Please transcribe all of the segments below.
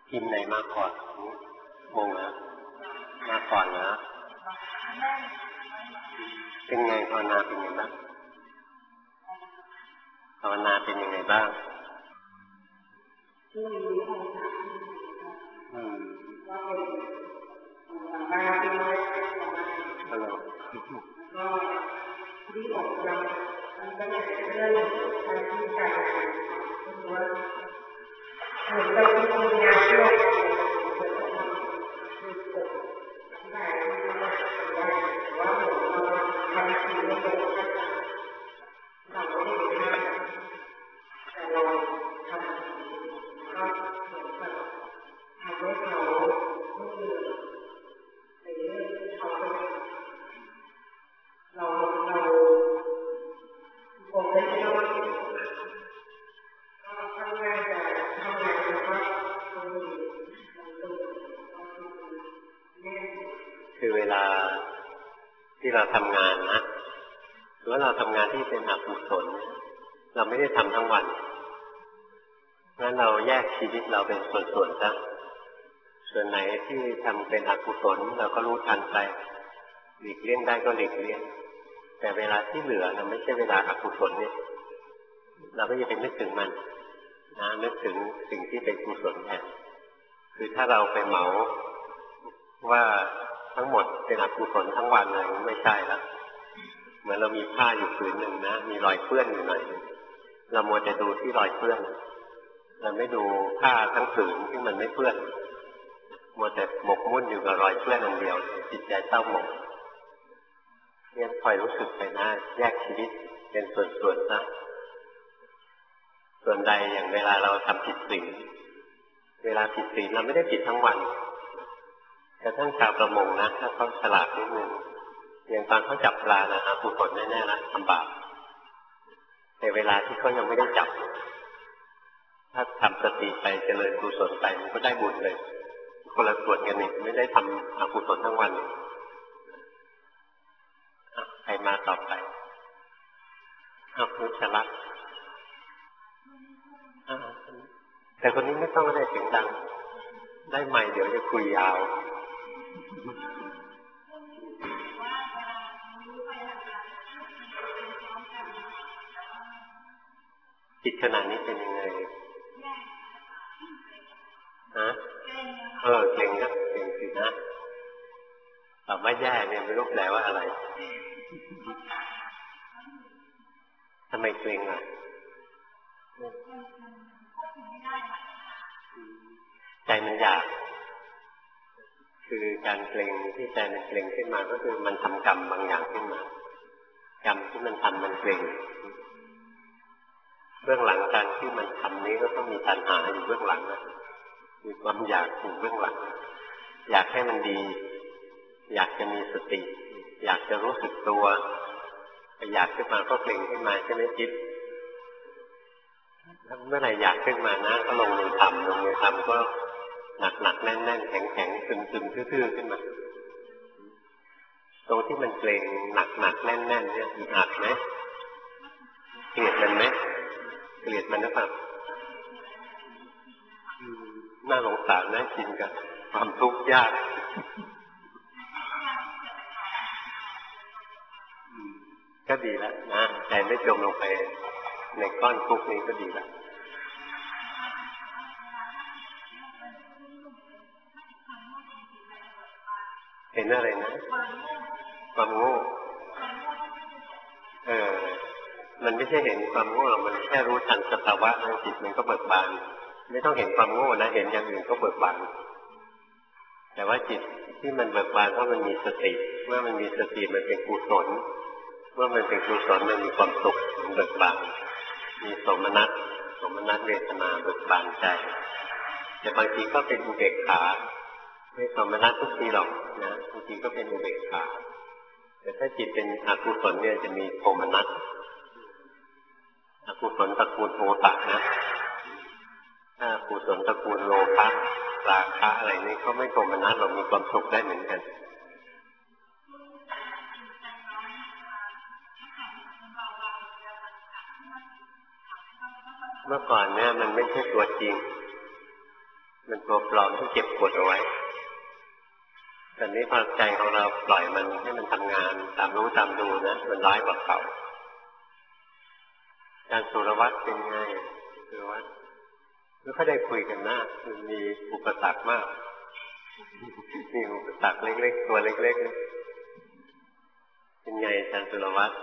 ทีมไหนมาก่อนงงนะมาก่อนนะเป็นไงภาวนาเป็นไงบ้างภาวนาเป็นยังไงบ้างฮัลโหลที่ออกกำลังมันก็อยากจะเรื่องการที่ใจว่าเหมือนเราที่ทำงานด้วยแต่ว่าเราทำสิ่งไม่ได้เราไม่ได้แต่เราทำก็เหมือนกับทำให้เขาไม่เหนื่อยในเรื่องที่เขาเราคงไม่ใช่ว่าทำงานแต่ทำงานแล้วก็คือเวลาที่เราทำงานนะหรือว่าเราทำงานที่เป็นอกุศลเราไม่ได้ทำทั้งวันงั้นเราแยกชีวิตเราเป็นส่วนๆซะส่วนไหนที่ทำเป็นอกุศลเราก็รู้ทันไปหลีกเลี่ยงได้ก็หลีกเลี่ยงแต่เวลาที่เหลือเราไม่ใช่เวลาอกุศลเนี่ยเราก็จะไปนึกถึงมันนะนึกถึงสิ่งที่เป็นกุศลแทนคือถ้าเราไปเหมาว่าทั้งหมดเป็นอกุศลทั้งวันเลยไม่ใช่แล้วเหมือนเรามีผ้าอยู่ผืนหนึ่งนะมีรอยเปื้อนอยู่หน่อยเรามัวแต่ดูที่รอยเปื้อนเราไม่ดูผ้าทั้งผืนที่มันไม่เปื้อนมัวแต่หมกมุ่นอยู่กับรอยเปื้อนอันเดียวจิตใจเศร้าหมองเนี่ยคอยรู้สึกไปนะแยกชีวิตเป็นส่วนๆนะส่วนใดอย่างเวลาเราทำผิดศีลเวลาผิดศีลเราไม่ได้ผิดทั้งวันแต่ท่านชาวประมงนะถ้าเขาฉลาดนิดนึงอย่างตอนเขาจับปลานะกุศลแน่ๆนะทำบาปแต่เวลาที่เขายังไม่ได้จับถ้าทำสติไปเจริญกุศลไปมันก็ได้บุญเลยคนละส่วนกันนี่ไม่ได้ทำอกุศลทั้งวันใครมาต่อไปนุชลักษณ์แต่คนนี้ไม่ต้องได้เสียงดังได้ใหม่เดี๋ยวจะคุยยาวจิตขนาดนี้เป็นยังไงฮะเก่งนะเก่งสินะตอบว่าแย่เนี่ยไม่รู้แปลว่าอะไรทำไมเกรงอ่ะใจมันอยากคือการเกรงที่ใจมันเกรงขึ้นมาก็คือมันทำกรรมบางอย่างขึ้นมากรรมที่มันทำมันเกรงเบื้องหลังการที่มันทำนี้ก็ต้องมีตัณหาอยู่เบื้องหลังนะมีความอยากอยู่เบื้องหลังอยากให้มันดีอยากจะมีสติอยากจะรู้สึกตัวอยากขึ้นมาก็เกรงขึ้นมาใช่ไหมจิตเมื่อไหร่อยากขึ้นมานะก็ลงมือทำก็หนักแน่นแข็งตึงทื่อๆขึ้นมาตรงที่มันเกรงหนักแน่นเนี่ยอึดอัดไหมเกลียดมันไหมเกลียดมันหรือเปล่าน่าสงสารน่ากินกับความทุกข์ยากก็ดีแล้วนะใจไม่จมลงไปในก้อนทุกข์นี้ก็ดีแล้วเห็นอะไรนะความโง่มันไม่ใช่เห็นความโง่มันแค่รู้ทันสภาวะนั้นจิตมันก็เบิกบานไม่ต้องเห็นความโง่นะเห็นอย่างอื่นก็เบิกบานแต่ว่าจิตที่มันเบิกบานเพราะมันมีสติเมื่อมันมีสติมันเป็นกุศลเมื่อมันเป็นกุศลมันมีความสุขมันเบิกบานมีโสมนัสเวทนาเบิกบานใจแต่บางทีก็เป็นอุเบกขาไม่โสมนัสทุกทีหรอกนะบางทีก็เป็นอุเบกขาแต่ถ้าจิตเป็นอกุศลเนี่ยจะมีโทมนัสอกุศลตระกูลโทสะนะถ้าอกุศลตระกูลโลภะราคะอะไรนี่ก็ไม่โทมนัสเรามีความสุขได้เหมือนกันเมื่อก่อนเนี่ยมันไม่ใช่ตัวจริงมันตัวปลอมที่เก็บกดเอาไว้แต่นี้พอใจของเราปล่อยมันให้มันทำงานตามรู้ตามดูนะมันร้ายกว่าเก่าการสุรวัตรเป็นไงสุรวัตรไม่ค่อยได้คุยกันนะมันมีอุปสรรคมากมีอุปสรรคเล็กๆตัวเล็กๆเป็นไงอาจารย์สุรวัตร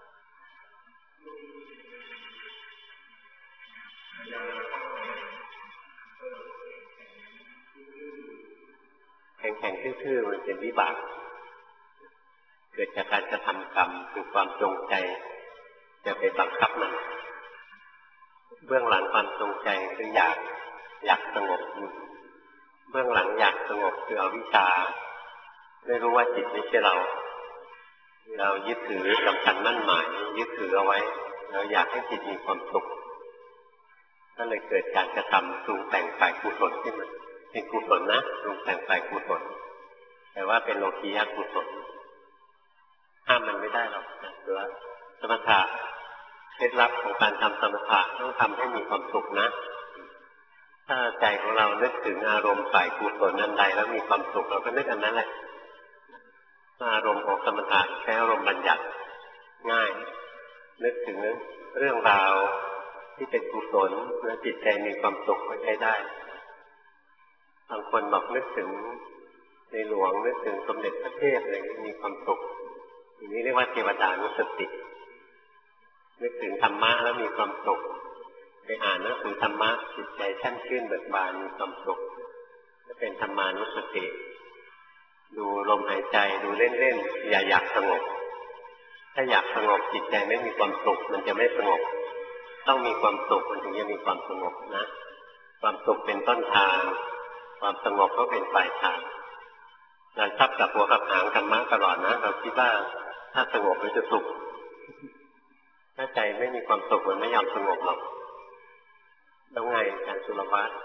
แข็งๆทื่อๆมันเป็นวิบากเกิดจากการกระทำกรรมคือความจงใจจะไปบังคับมันเบื้องหลังความจงใจคืออยากสงบเบื้องหลังอยากสงบคืออวิชชาไม่รู้ว่าจิตไม่ใช่เรายึดถือสำคัญมั่นหมายยึดถือเอาไว้เราอยากให้จิตมีความสุขก็เลยเกิดการกระทำปรุงแต่งฝ่ายกุศลขึ้นมาเป็นกุศลนะปรุงแต่งฝ่ายกุศลแต่ว่าเป็นโลกียกุศลห้ามมันไม่ได้หรอกนะหรือว่าสมถะเคล็ดลับของการทำสมถะต้องทำให้มีความสุขนะถ้าใจของเรานึกถึงอารมณ์ฝ่ายกุศลอันใดแล้วมีความสุขเราก็นึกอันนั้นแหละอารมณ์ของสมถะใช้อารมณ์บัญญัติง่ายนึกถึงเรื่องราวที่เป็นกุศลและจิตใจมีความสุขก็ใช้ได้บางคนบอกนึกถึงในหลวงนึกถึงสมเด็จพระเทพอะไรมีความสุขอย่างนี้เรียกว่าเทวดานุสตินึกถึงธรรมะแล้วมีความสุขไปอ่านหนังสือธรรมะจิตใจชั้นชื่นเบิกบานมีความสุขจะเป็นธรรมานุสติดูลมหายใจดูเล่นๆอย่าอยากสงบถ้าอยากสงบจิตใจไม่มีความสุขมันจะไม่สงบต้องมีความสุขมันถึงจะมีความสงบนะความสุขเป็นต้นทางความสงบก็เป็นปลายทางเราชอบกับหัวกับหางธรรมะตลอดนะเราคิดว่าถ้าสงบมันจะสุขถ้าใจไม่มีความสุขมันไม่ยอมสงบหรอกแล้วไงอาจารย์สุรวัตร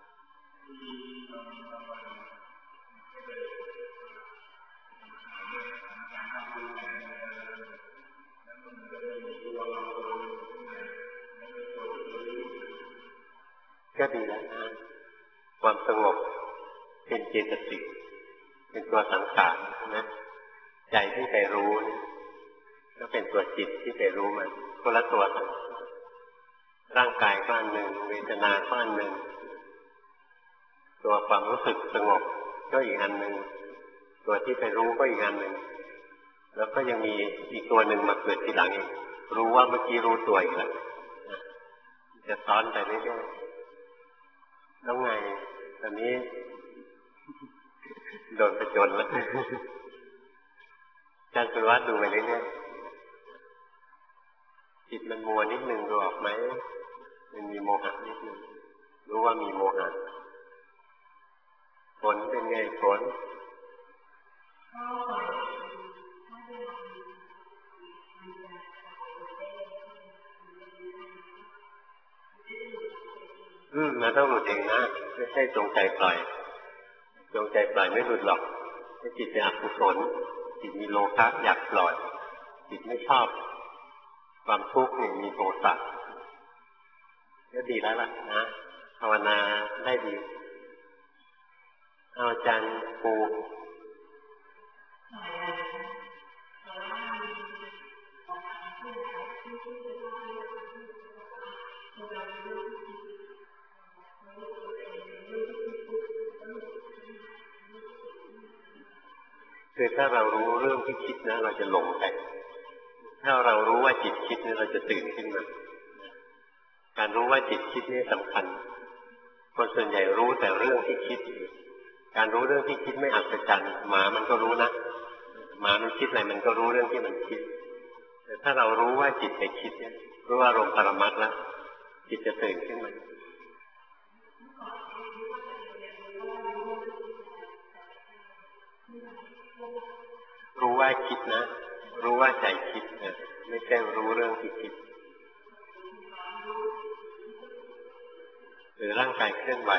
ก็ดีแล้วนะความสงบเป็นเจตสิกเป็นตัวสังขารนะใจที่ไปรู้ก็เป็นตัวจิตที่ไปรู้มันคนละตัวกันร่างกายก็อันหนึ่งเวทนาก็อันหนึ่งตัวความรู้สึกสงบก็อีกอันหนึ่งตัวที่ไปรู้ก็อีกอันหนึ่งแล้วก็ยังมีอีกตัวหนึ่งมาเกิดทีหลังอีกรู้ว่าเมื่อกี้รู้ตัวอีกแล้วจะซ้อนไปเรื่อยๆแล้วไงตอนนี้โดนประจนแล้วการสุรวัตรดูไปเรื่อยๆจิตมันมัวนิดนึงดูออกไหมมันมีโมหะนิดนึงรู้ว่ามีโมหะผลเป็นไงผลมันต้องหลุดเองนะไม่ใช่จงใจปล่อยจงใจปล่อยไม่หลุดหรอกถ้าจิตเป็นอกุศลจิตมีโลภะอยากปล่อยจิตไม่ชอบความทุกข์นี่มีโทสะก็ดีแล้วล่ะนะภาวนาได้ดีอาจารย์ปูคือถ้าเรารู้เรื่องที่คิดนะเราจะหลงไปถ้าเรารู้ว่าจิตคิดนี่เราจะตื่นขึ้นมาการรู้ว่าจิตคิดนี่สำคัญคนส่วนใหญ่รู้แต่เรื่องที่คิดการรู้เรื่องที่คิดไม่อัศจรรย์หมามันก็รู้นะหมามันคิดอะไรมันก็รู้เรื่องที่มันคิดแต่ถ้าเรารู้ว่าจิตไปคิดเนี่ยรู้ว่าอารมณ์ปรมัตถ์แล้วจิตจะตื่นขึ้นมารู้ว่าคิดนะรู้ว่าใจคิดนะไม่ใช่รู้เรื่องที่คิดหรือร่างกายเคลื่อนไหว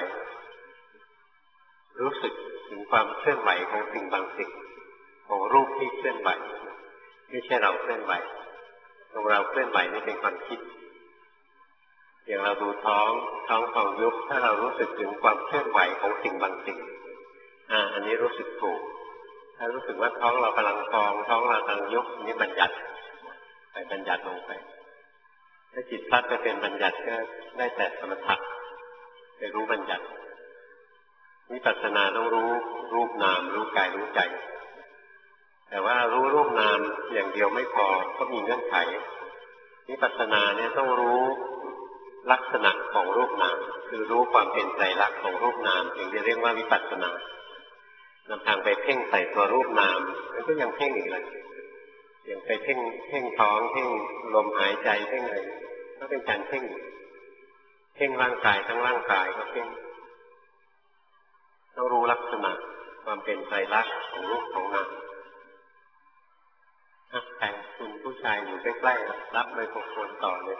รู้สึกถึงความเคลื่อนไหวของสิ่งบางสิ่งของรูปที่เคลื่อนไหวไม่ใช่เราเคลื่อนไหวของเราเคลื่อนไหวนี่เป็นความคิดอย่างเราดูท้องฟองยุบถ้าเรารู้สึกถึงความเคลื่อนไหวของสิ่งบางสิ่งอันนี้รู้สึกถูกถ้ารู้สึกว่าท้องเรากำลังฟองท้องเรากำลังยุบนี่บัญญัติไปบัญญัติลงไปถ้าจิตพลัดไปเป็นบัญญัติก็ได้แต่สมถะไปรู้บัญญัติวิปัสสนาต้องรู้รูปนามรู้กายรู้ใจแต่ว่ารู้รูปนามอย่างเดียวไม่พอก็มีเงื่อนไขวิปัสสนาเนี่ยต้องรู้ลักษณะของรูปนามคือรู้ความเป็นไตรลักษณ์ของรูปนามถึงจะเรียกว่าวิปัสสนานำทางไปเพ่งใส่ตัวรูปนามมันก็ยังเพ่งอีกเลยอย่างไปเพ่งท้องเพ่งลมหายใจเพ่งอะไรก็เป็นการเพ่งร่างกายทั้งร่างกายก็เพ่งต้องรู้ลักษณะความเป็นไตรลักษณ์ของรูปของนามใครคุณผู้ชายอยู่ใกล้ๆรับไมโครโฟนต่อเลย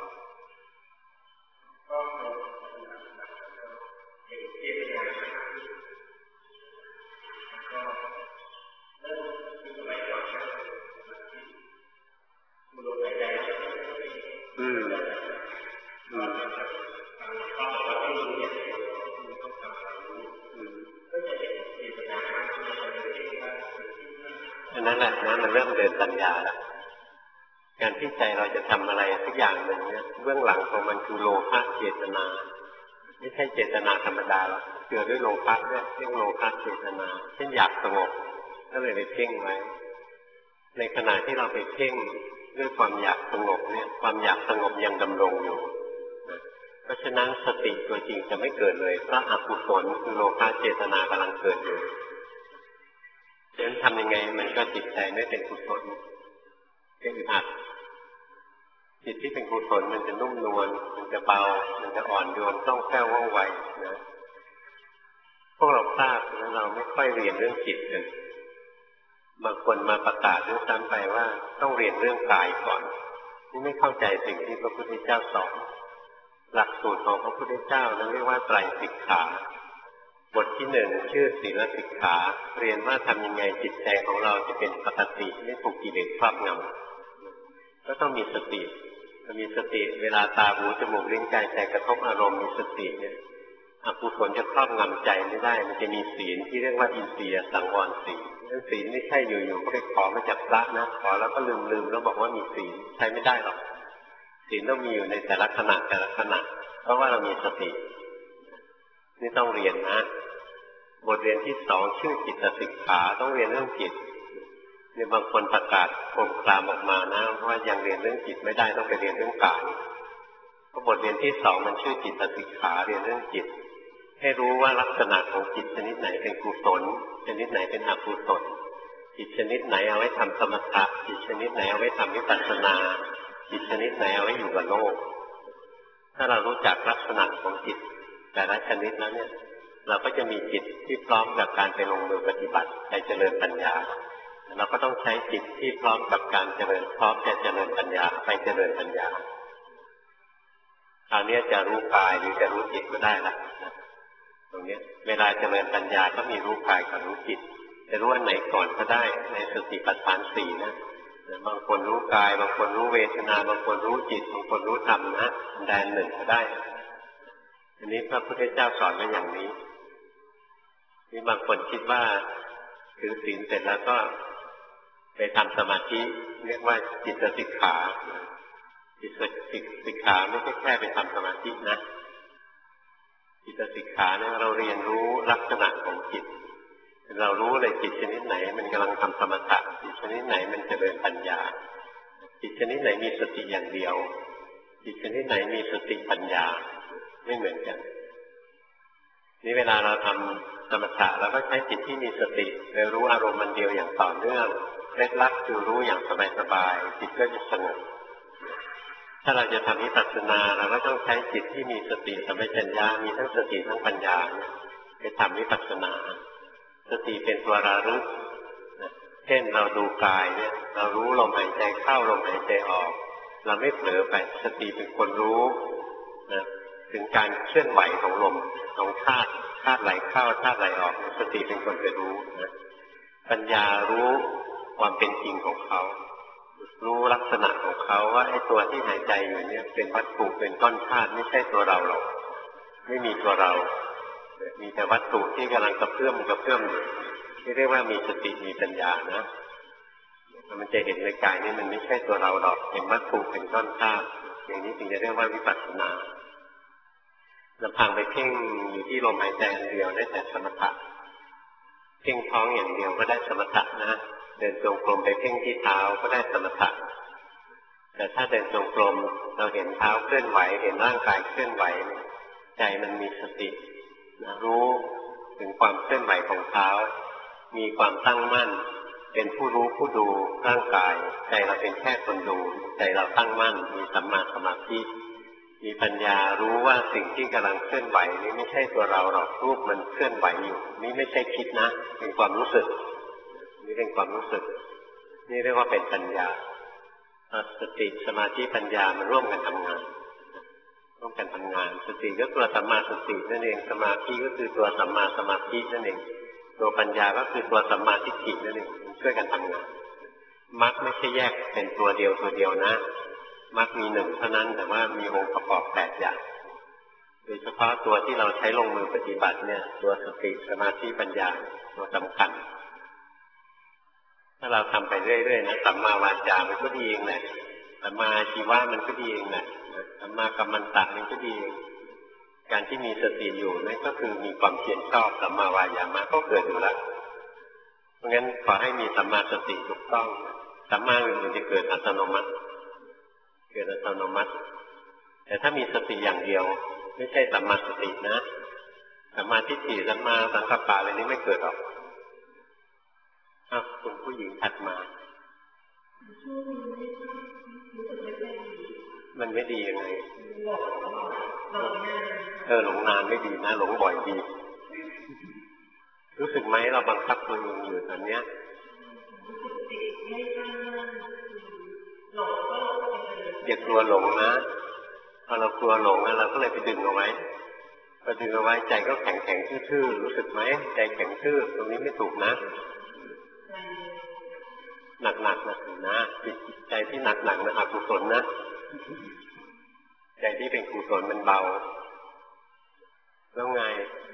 อันนั้นแหละนะมันเริ่มเดินปัญญาแล้วการที่ใจเราจะทำอะไรสักอย่างหนึ่งเนี่ยเบื้องหลังของมันคือโลภะเจตนาไม่ใช่เจตนาธรรมดาหรอกเกิดด้วยโลภะด้วยเรียกโลภะเจตนาเช่นอยากสงบก็เลยไปเพ่งไว้ในขณะที่เราไปเพ่งด้วยความอยากสงบเนี่ยความอยากสงบยังดำรงอยู่เพราะฉะนั้นสติตัวจริงจะไม่เกิดเลยเพราะอกุศลคือโลภะเจตนากำลังเกิดอยู่ฉะนั้นทำยังไงมันก็จิตใจไม่เป็นกุศลก็อึดอัดจิตที่เป็นกุศลมันจะนุ่มนวลมันจะเบามันจะอ่อนโยนคล่องแคล่วว่องไวนะพวกเราพลาดแล้วเราไม่ค่อยเรียนเรื่องจิตกันบางคนมาประกาศด้วยซ้ำไปว่าต้องเรียนเรื่องกายก่อนนี่ไม่เข้าใจสิ่งที่พระพุทธเจ้าสอนหลักสูตรของพระพุทธเจ้านั้นเรียกว่าไตรสิกขาบทที่หนึ่งชื่อศีลสิกขาเรียนว่าทำยังไงจิตใจของเราจะเป็นปกติไม่ถูกกิเลสครอบงำก็ต้องมีสติเวลาตาหูจมูกลิ้นกายใจกระทบอารมณ์มีสติเนี่ยอกุศลจะครอบงำใจไม่ได้มันจะมีศีลที่เรียกว่าอินทรียสังวรศีลนั่นศีลไม่ใช่อยู่ๆก็ไปขอมาจากพระนะขอแล้วก็ลืมแล้วบอกว่ามีศีลใช้ไม่ได้หรอกศีลต้องมีอยู่ในแต่ละขณะเพราะว่าเรามีสตินี่ต้องเรียนนะบทเรียนที่สองชื่อจิตสิกขาต้องเรียนเรื่องจิตเนี่ยบางคนประกาศโคมคลามออกมานะว่ายังเรียนเรื่องจิตไม่ได้ต้องไปเรียนเรื่องกายเพราะบทเรียนที่สองมันชื่อจิตสิกขาเรียนเรื่องจิตให้รู้ว่าลักษณะของจิตชนิดไหนเป็นกุศลชนิดไหนเป็นอกุศลจิตชนิดไหนเอาไว้ทำสมถะจิตชนิดไหนเอาไว้ทำวิปัสสนาจิตชนิดไหนเอาไว้อยู่กับโลกถ้าเรารู้จักลักษณะของจิตแต่ละชนิดแล้วเนี่ยเราก็จะมีจิตที่พร้อมกับการไปลงมือปฏิบัติไปเจริญปัญญาเราก็ต้องใช้จิตที่พร้อมกับการเจริญพร้อมจะเจริญปัญญาไปเจริญปัญญาคราวนี้จะรู้กายหรือจะรู้จิตก็ได้ละตรงนี้เวลาเจริญปัญญาก็มีรู้กายกับรู้จิตจะรู้อันไหนก่อนก็ได้ในสติปัฏฐานสี่นะบางคนรู้กายบางคนรู้เวทนาบางคนรู้จิตบางคนรู้ธรรมนะแดนหนึ่งก็ได้อันนี้พระพุทธเจ้าสอนไว้อย่างนี้นี่บางคนคิดว่าถือศีลเสร็จแล้วก็ไปทำสมาธิเรียกว่าจิตสิกขาจิตสิกขาไม่ใช่แค่ไปทำสมาธินะจิตสิกขาเนี่ยเราเรียนรู้ลักษณะของจิตเรารู้เลยจิตชนิดไหนมันกำลังทำสมถะจิตชนิดไหนมันเจริญปัญญาจิตชนิดไหนมีสติอย่างเดียวจิตชนิดไหนมีสติปัญญาไม่เหมือนกันนี่เวลาเราทำสมถะเราก็ใช้จิตที่มีสติไปรู้อารมณ์มันเดียวอย่างต่อเนื่องเคล็ดลับคือรู้อย่างสบายๆจิตก็จะสงบถ้าเราจะทำวิปัสสนาเราก็ต้องใช้จิตที่มีสติสัมปชัญญะมีทั้งสติทั้งปัญญาไปทำวิปัสสนาสติเป็นตัวระลึกเช่นเราดูกายเนี่ยเรารู้ลมหายใจเข้าลมหายใจออกเราไม่เผลอไปสติเป็นคนรู้นะถึงการเคลื่อนไหวของลมของธาตุไหลเข้าธาตุไหลออกสติเป็นคนไปรู้นะปัญญารู้ความเป็นจริงของเขารู้ลักษณะของเขาว่าไอ้ตัวที่หายใจอยู่เนี่ยเป็นวัตถุเป็นก้อนธาตุไม่ใช่ตัวเราหรอกไม่มีตัวเรามีแต่วัตถุที่กำลังกระเพื่อมอยู่ที่เรียกว่ามีสติมีปัญญานะมันจะเห็นในกายนี่มันไม่ใช่ตัวเราหรอกเป็นวัตถุเป็นก้อนธาตุอย่างนี้ถึงจะเรียกว่าวิปัสสนาลำพังไปเพ่งอยู่ที่ลมหายใจอันเดียวได้แต่สมถะเพ่งท้องอย่างเดียวก็ได้สมถะนะเดินจงกรมไปเพ่งที่เท้าก็ได้สมถะแต่ถ้าเดินจงกรมเราเห็นเท้าเคลื่อนไหวเห็นร่างกายเคลื่อนไหวใจมันมีสติรู้ถึงความเคลื่อนไหวของเท้ามีความตั้งมั่นเป็นผู้รู้ผู้ดูร่างกายใจเราเป็นแค่คนดูใจเราตั้งมั่นมีสัมมาสมาธิมีปัญญารู้ว่าสิ่งที่กำลังเคลื่อนไหวนี้ไม่ใช่ตัวเราหรอกรูปมันเคลื่อนไหวอยู่นี่ไม่ใช่คิดนะเป็นความรู้สึกนี่เป็นความรู้สึกนี่เรียกว่าเป็นปัญญาสติสมาธิปัญญามันร่วมกันทำงานสติก็ตัวสัมมาสตินั่นเองสมาธิก็คือตัวสัมมาสมาธินั่นเองตัวปัญญาก็คือตัวสัมมาทิฏฐินั่นเองช่วยกันทำงานมรรคไม่ใช่แยกเป็นตัวเดียวนะมรรคมีหนึ่งเท่านั้นแต่ว่ามีองค์ประกอบ8อย่างโดยเฉพาะตัวที่เราใช้ลงมือปฏิบัติเนี่ยตัวสติสมาธิปัญญาตัวสำคัญถ้าเราทำไปเรื่อยๆนะสัมมาวาจามันก็ดีเองแหละสัมมาอาชีวะมันก็ดีเองแหละสัมมากัมมันตะมันก็ดีเองการที่มีสติอยู่นั่นก็คือมีความเพียรชอบสัมมาวายามะก็เกิดอยู่แล้วเพราะงั้นขอให้มีสัมมาสติถูกต้องสัมมาอื่นๆจะเกิดอัตโนมัติแต่ถ้ามีสติอย่างเดียวไม่ใช่สัมมาสตินะสัมมาทิฏฐิสัมมาสังกัปปะอะไรนี้ไม่เกิดหรอกคุณผู้หญิงถัดมามันไม่ดียังไงหลงนานไม่ดีนะหลงบ่อยดีรู้สึกไหมเราบังคับตัวเองอยู่ตอนเนี้ยอย่ากลัวหลงนะพอเรากลัวหลงเราก็เลยไปดึงเอาไว้พอดึงเอาไว้ใจก็แข็งทื่อๆรู้สึกไหมใจแข็งทื่อตรงนี้ไม่ถูกนะหนักนะจิตใจที่หนักนะอกุศลนะใจที่เป็นกุศลมันเบาแล้วไง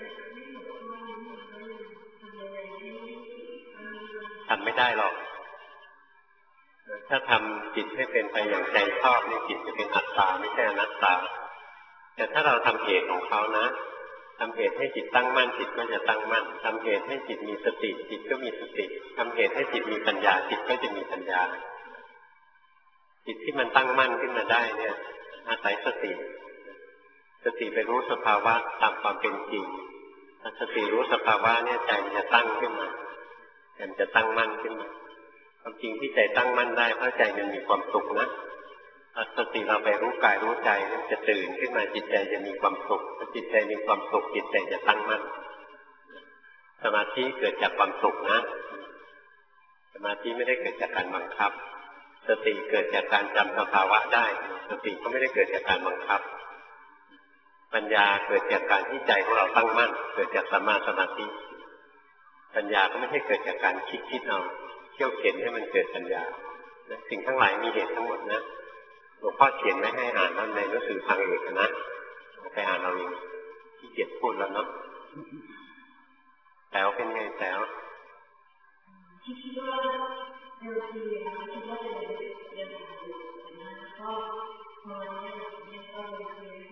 ทำไม่ได้หรอกถ้าทำจิตให้เป็นไปอย่างใจชอบนี่จิตจะเป็นอัตตาไม่ใช่อนัตตาแต่ถ้าเราทำเหตุของเขานะทำเหตุให้จิตตั้งมั่นจิตก็จะตั้งมั่นทำเหตุให้จิตมีสติจิตก็มีสติทำเหตุให้จิตมีปัญญาจิตก็จะมีปัญญาจิตที่มันตั้งมั่นขึ้นมาได้เนี่ยอาศัยสติไปรู้สภาวะตามความเป็นจริงถ้าสติรู้สภาวะเนี่ยใจมันจะตั้งขึ้นมาใจมันจะตั้งมั่นขึ้นมาความจริงที่ใจตั้งมั่นได้เพราะใจมันมีความสุขนะสติเราไปรู้กายรู้ใจมันจะตื่นขึ้นมาจิตใจจะมีความสุขถ้าจิตใจมีความสุขจิตใจจะตั้งมั่นสมาธิเกิดจากความสุขนะสมาธิไม่ได้เกิดจากการบังคับสติเกิดจากการจำสภาวะได้สติก็ไม่ได้เกิดจากการบังคับปัญญาเกิดจากการที่ใจของเราตั้งมั่นเกิดจากสัมมาสมาธิปัญญาก็ไม่ใช่เกิดจากการคิดเอาเที่ยวเข็นให้มันเกิดปัญญาสิ่งทั้งหลายมีเหตุทั้งหมดนะหลวงพ่อเขียนไม่ให้อ่านนั่นในหนังสือทางเอกนะไปอ่านเอาเองที่เกียจพูดแล้วเนาะแต๋วเป็นไงแต๋วคิดว่าเดิมทีคิดว่าจะเดินทางอยู่แต่ก็พอเนี่ยก็เลยเดิน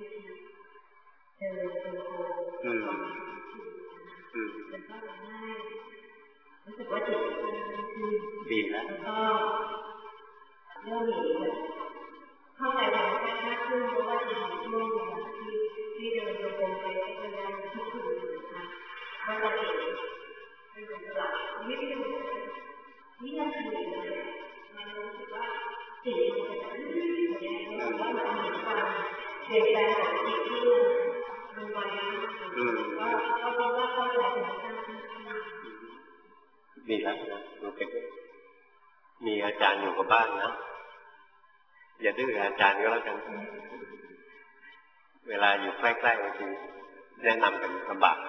แต่ก็ง่ายรู้สึกว่าจิตดีแล้วก็เริ่มเห็นเข้าใจธรรมชาติมากขึ้นเพราะว่าในช่วงที่เดินโดยตรงไปก็จะได้ทุกคืนนะคะว่าเราเห็นเป็นคนตลอดไม่ได้ดูนี่นั่นคือเลยมันรู้สึกว่าจิตมันจะรู้สึกว่ามันมีความเปลี่ยนแปลงของจิตที่มันไวมากก็เพราะว่าเข้าใจธรรมชาติดีแล้วนะดูเป็นมีอาจารย์อยู่กับบ้านนะอย่าดื้ออาจารย์ก็แล้วกันเวลาอยู่ใกล้ๆบางทีแนะนำกันลำบาก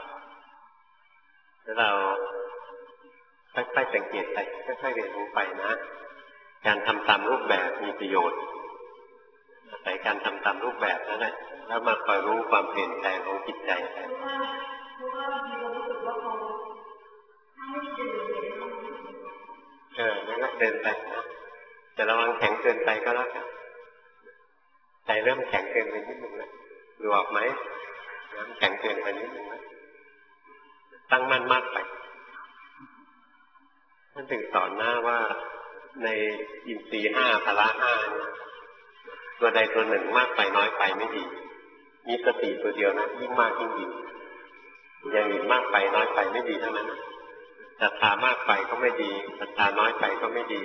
แล้วเราค่อยๆสังเกตไปค่อยๆเรียนรู้ไปนะการทำตามรูปแบบมีประโยชน์อาศัยการทำตามรูปแบบนั่นแหละแล้วมาคอยรู้ความเปลี่ยนแปลงของจิตใจไปนั่นแหละเดินไปนะแต่ระวังแข็งเกินไปก็แล้วกันใจเริ่มแข็งเกินไปนิดนึงแล้วดูออกไหมน้ำแข็งเกินไปนิดนึงแล้วตั้งมั่นมากไปท่านถึงสอนหน้าว่าในอินทรีย์ห้าพละห้าตัวใดตัวหนึ่งมากไปน้อยไปไม่ดีมีสติตัวเดียวนะยิ่งมากยิ่งดีอย่างอื่นมากไปน้อยไปไม่ดีเท่านั้นศรัทธามากไปก็ไม่ดีศรัทธาน้อยไปก็ไม่ดี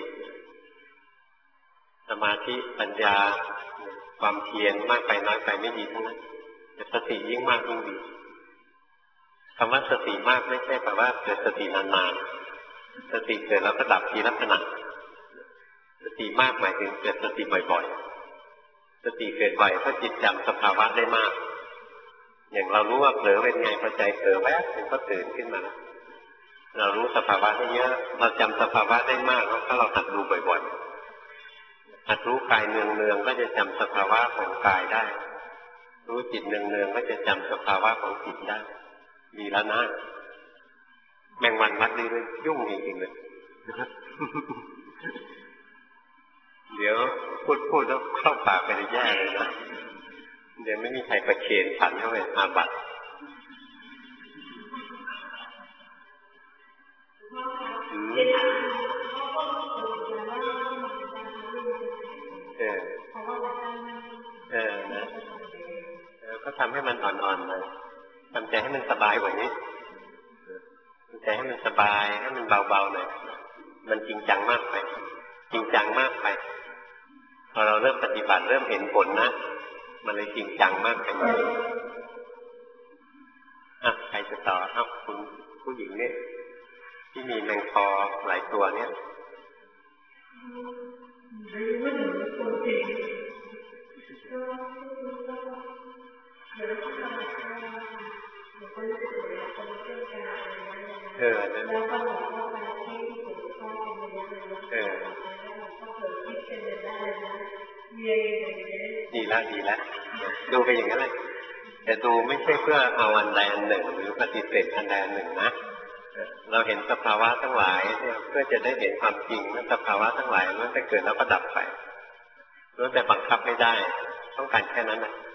สมาธิปัญญาความเพียรมากไปน้อยไปไม่ดีทั้งนั้นแต่สติยิ่งมากยิ่งดีคำว่าสติมากไม่ใช่แปลว่าเกิดสตินานๆสติเกิดแล้วก็ดับทีละขณะสติมากหมายถึงเกิดสติบ่อยๆสติเกิดบ่อยเพราะจิตจำสภาวะได้มากอย่างเรารู้ว่าเผลอเป็นไงพอใจเผลอแวบมันก็ตื่นขึ้นมาเรารู้สภาวะได้เยอะเราจำสภาวะได้มากแล้วถ้าเราหัดดูบ่อยๆหัดรู้กายเนืองๆก็จะจำสภาวะของกายได้รู้จิตเนืองๆก็จะจำสภาวะของจิตได้ดีแล้วนะแมงวันวัดนี่เลยยุ่งจริงๆเลยเดี๋ยวพูดแล้วเข้าปากไปจะแย่เลยนะเดี๋ยวไม่มีใครประเคนผ่านเข้าไปอาบัตินะก็ทำให้มันอ่อนๆเลยทำใจให้มันสบายกว่านี้ทำใจให้มันสบายให้มันเบาๆหน่อยมันจริงจังมากไปจริงจังมากไปพอเราเริ่มปฏิบัติเริ่มเห็นผลนะมันเลยจริงจังมากไปใครจะต่อคุณผู้หญิงเนี่ยที่มีแมงคอหลายตัวเนี่ยดีแล้วดูไปอย่างนั้นเลยแต่ดูไม่ใช่เพื่อเอาอันใดอันหนึ่งหรือปฏิเสธอันใดอันหนึ่งนะเราเห็นสภาวะทั้งหลายเพื่อจะได้เห็นความจริงว่าสภาวะทั้งหลายมันจะเกิดแล้วก็ดับไปรู้แต่บังคับไม่ได้ต้องการแค่นั้นนะ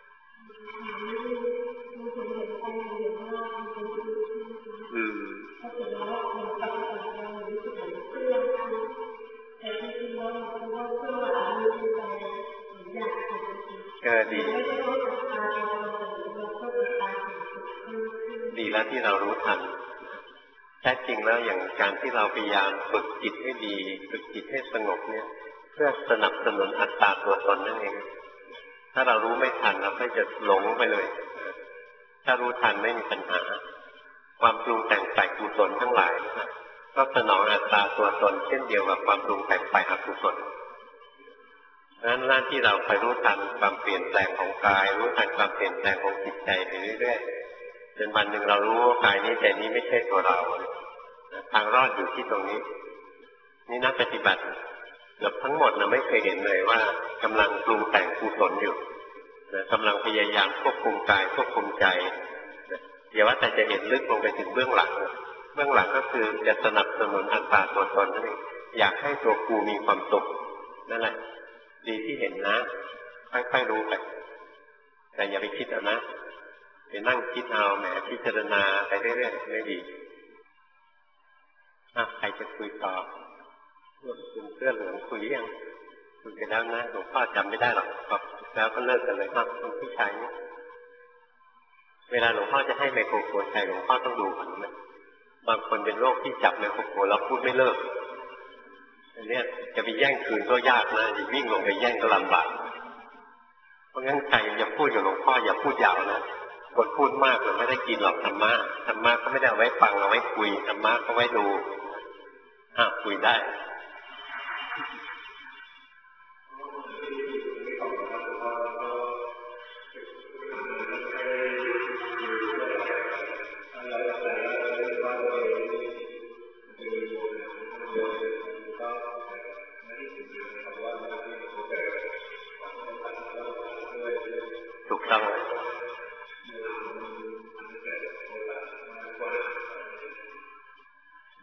ดีแล้วที่เรารู้ทันแท้จริงแล้วอย่างการที่เราพยายามฝึกจิตให้ดีฝึกจิตให้สงบเนี่ยเพื่อสนับสนุนอัตตาตัวตนนั่นเองถ้าเรารู้ไม่ทันเราก็จะหลงไปเลยถ้ารู้ทันไม่มีปัญหาความปรุงแต่งฝ่ายกุศลทั้งหลายนะก็สนองอัตตาตัวตนเช่นเดียวกับความปรุงแต่งฝ่ายอกุศลดังนั้นหน้าที่เราคอยรู้ทันความเปลี่ยนแปลงของกายรู้ทันความเปลี่ยนแปลงของจิตใจไปเรื่อยๆจนวันหนึ่งเรารู้ว่ากายนี้ใจนี้ไม่ใช่ตัวเราทางรอดอยู่ที่ตรงนี้นี่นักปฏิบัติเกือบทั้งหมดเราไม่เคยเห็นเลยว่ากำลังปรุงแต่งกุศลอยู่กำลังพยายามควบคุมกายควบคุมใจอย่าว่าแต่จะเห็นลึกลงไปถึงเบื้องหลังก็คือจะสนับสนุนอัตตาตัวตนนั่นเองอยากให้ตัวกูมีความสุขนั่นแหละดีที่เห็นนะค่อยๆรู้ไปแต่อย่าไปคิดเอานะไปนั่งคิดเอาแหมพิจารณาไปเรื่อยๆไม่ดีใครจะคุยต่อคุณเสื้อเหลืองคุยยังคุยกันแล้วนะหลวงพ่อจำไม่ได้หรอกแล้วก็เลิกกันเลยครับคุณพี่ชายเนี่ยเวลาหลวงพ่อจะให้ไมโครโฟนใครหลวงพ่อต้องดูก่อนนะบางคนเป็นโรคที่จับไมโครโฟนแล้วพูดไม่เลิกอันนี้จะไปแย่งคืนก็ยากนะจะวิ่งลงไปแย่งก็ลำบากเพราะงั้นใครอย่าพูดกับหลวงพ่ออย่าพูดยาวนะคนพูดมากมันไม่ได้กินหรอกธรรมะก็ไม่ได้เอาไว้ฟังเอาไว้คุยธรรมะก็ไว้ดูคุยได้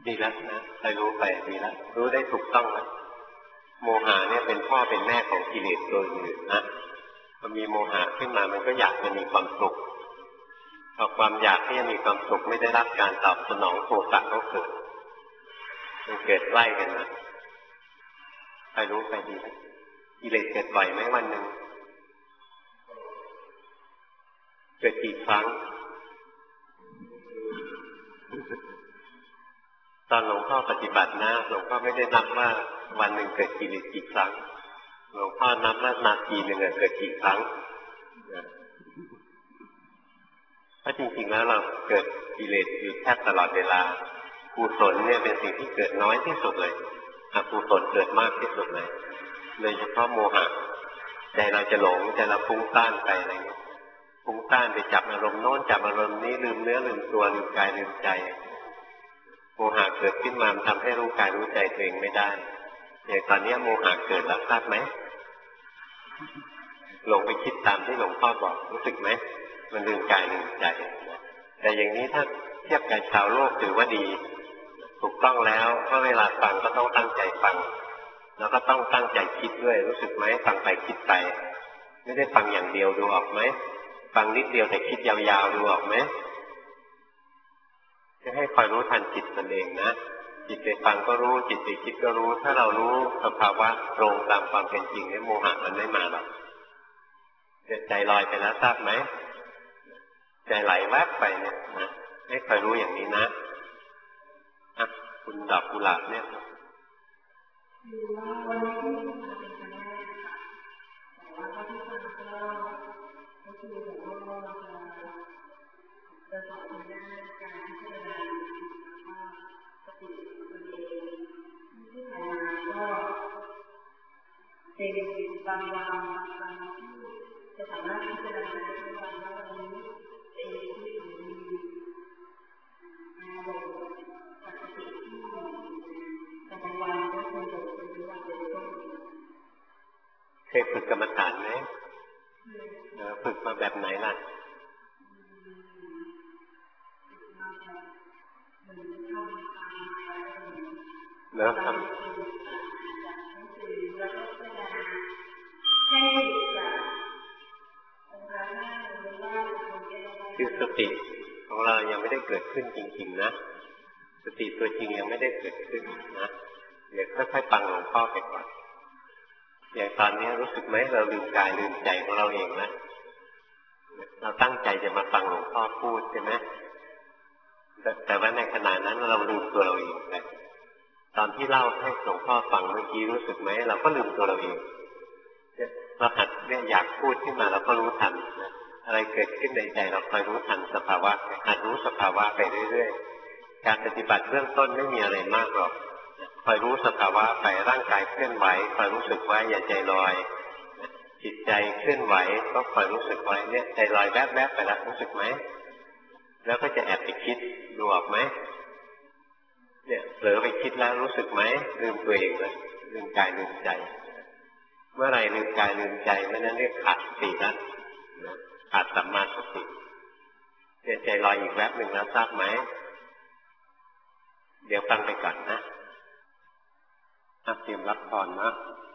ดีแล้วนะใครรู้ไปดีแล้วรู้ได้ถูกต้องแล้วโมหะเนี่ยเป็นพ่อเป็นแม่ของกิเลสตัวอื่นนะพอมีโมหะขึ้นมามันก็อยากจะมีความสุขพอความอยากที่จะมีความสุขไม่ได้รับการตอบสนองโทสะก็เกิดมันเกิดไล่กันนะใครรู้ไปดีแล้วกิเลสเกิดบ่อยไหมวันหนึ่งเกิดกี่ครั้งตอนหลวงพ่อปฏิบัตินะหลวงพ่อไม่ได้นับว่าวันหนึ่งเกิดกิเลสกี่ครั้งหลวงพ่อนับว่านาทีหนึ่งเกิดกี่ครั้งเพราะจริงๆแล้วเราเกิดกิเลสอยู่แทบตลอดเวลากุศลเนี่ยเป็นสิ่งที่เกิดน้อยที่สุดเลยอกุศลเกิดมากที่สุดเลยโดยเฉพาะโมหะใจเราจะหลงใจเราฟุ้งซ่านไปอะไรเงี้ยฟุ้งซ่านไปจับอารมณ์โน้นจับอารมณ์นี้ลืมเนื้อลืมตัวลืมกายลืมใจโมหะเกิดขึ้นมาทำให้รู้กายรู้ใจตัวเองไม่ได้อย่างตอนนี้โมหะเกิดแล้วทราบไหมหลงไปคิดตามที่หลวงพ่อบอกรู้สึกไหมมันลืมกายลืมใจแต่อย่างนี้ถ้าเทียบกับชาวโลกถือว่าดีถูกต้องแล้วเพราะเวลาฟังก็ต้องตั้งใจฟังแล้วก็ต้องตั้งใจคิดด้วยรู้สึกไหมฟังไปคิดไปไม่ได้ฟังอย่างเดียวดูออกไหมฟังนิดเดียวแต่คิดยาวๆดูออกไหมจะให้คอยรู้ทันจิตตนเองนะจิตไปฟังก็รู้จิตไปคิดก็รู้ถ้าเรารู้สภาวะตรงตามความเป็นจริงเนี่ยโมหะมันไม่มาหรอกใจลอยไปแล้วทราบไหมใจไหลแวบไปเนี่ยนะให้คอยรู้อย่างนี้นะอ่ะคุณดอกกุหลาบเนี่ยคือว่าวันนี้ที่ทำเป็นครั้งแรกค่ะแต่ว่าที่ทำก็คือแบบว่าจะสอนในด้านการพิจารณาว่าสติตัวเองที่ผ่านมาก็เป็นบางวันบางที่จะสามารถพิจารณาได้ทุกวันว่าวันนี้เป็นที่มีอารมณ์กับสติที่แต่บางวันก็คือจะเป็นวันเป็นต้นเคยฝึกกรรมฐานไหมฝึกมาแบบไหนล่ะแล้วทำคือสติของเรายังไม่ได้เกิดขึ้นจริงๆนะสติตัวจริงยังไม่ได้เกิดขึ้นนะเดี๋ยวค่อยๆฟังหลวงพ่อไปก่อนอย่างตอนนี้รู้สึกไหมเราลืมกายลืมใจของเราเองนะเราตั้งใจจะมาฟังหลวงพ่อพูดใช่ไหมแต่ว่าในขณะนั้นเราลืมตัวเราเองไปตอนที่เล่าให้หลวงพ่อฟังเมื่อกี้รู้สึกไหมเราก็ลืมตัวเราเองเราหัดเนี่ยอยากพูดขึ้นมาเราก็รู้ทันนะอะไรเกิดขึ้นในใจเราคอยรู้ทันสภาวะหัดรู้สภาวะไปเรื่อยๆการปฏิบัติเบื้องต้นไม่มีอะไรมากหรอกคอยรู้สภาวะไปร่างกายเคลื่อนไหวคอยรู้สึกไว้อย่าใจลอยจิตใจเคลื่อนไหวก็คอยรู้สึกไว้เนี่ยใจลอยแวบๆไปแล้วรู้สึกไหมแล้วก็จะแอบไปคิดดูออกไหมเนี่ยเผลอไปคิดแล้วรู้สึกไหมลืมตัวเองเลยลืมกายลืมใจเมื่อไรลืมกายลืมใจเมื่อนั้นเรียกขาดสติแล้วขาดสัมมาสติเนี่ยใจลอยอีกแวบหนึ่งแล้วทราบไหมเดี๋ยวฟังไปก่อนนะเตรียมรับพรนะ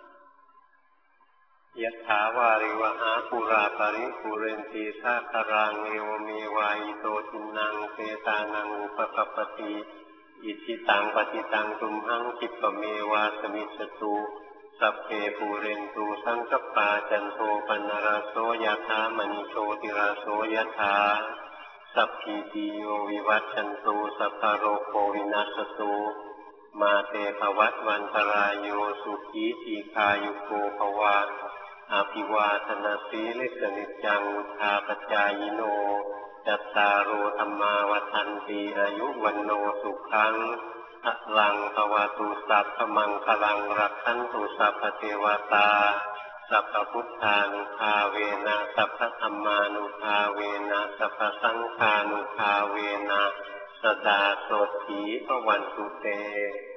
ยะถาวาริวหาปุราปริปุเรนติสาคารังเอวเมวายโตทินังเปตานังอุปกัปปติอิจิตังปฏิตังตุมหังคิปเมวาสมิจฉตุสัพเพปุเรนตุสังกัปปาจันโทปนรโสยถามณิโชติราโสยถาสัพพิติโยวิวัชชันตุสัพพโรโควินัสตุมาเตภวัตวันตรายโยสุขีทีคายุโกภวะอภิวาทนาสีลิสนิจังวุธาปจายโนจัตตารโอธรรมาวัฏันติอายุวันโนสุขังพลังภวตุสัพพมังคลังรักขันตุสัพพเทวตาสัพพพุทธานุภาเวนะสัพพธัมมานุภาเวนะสัพพสังฆานุภาเวนะสดาโสถีพระวันตุเต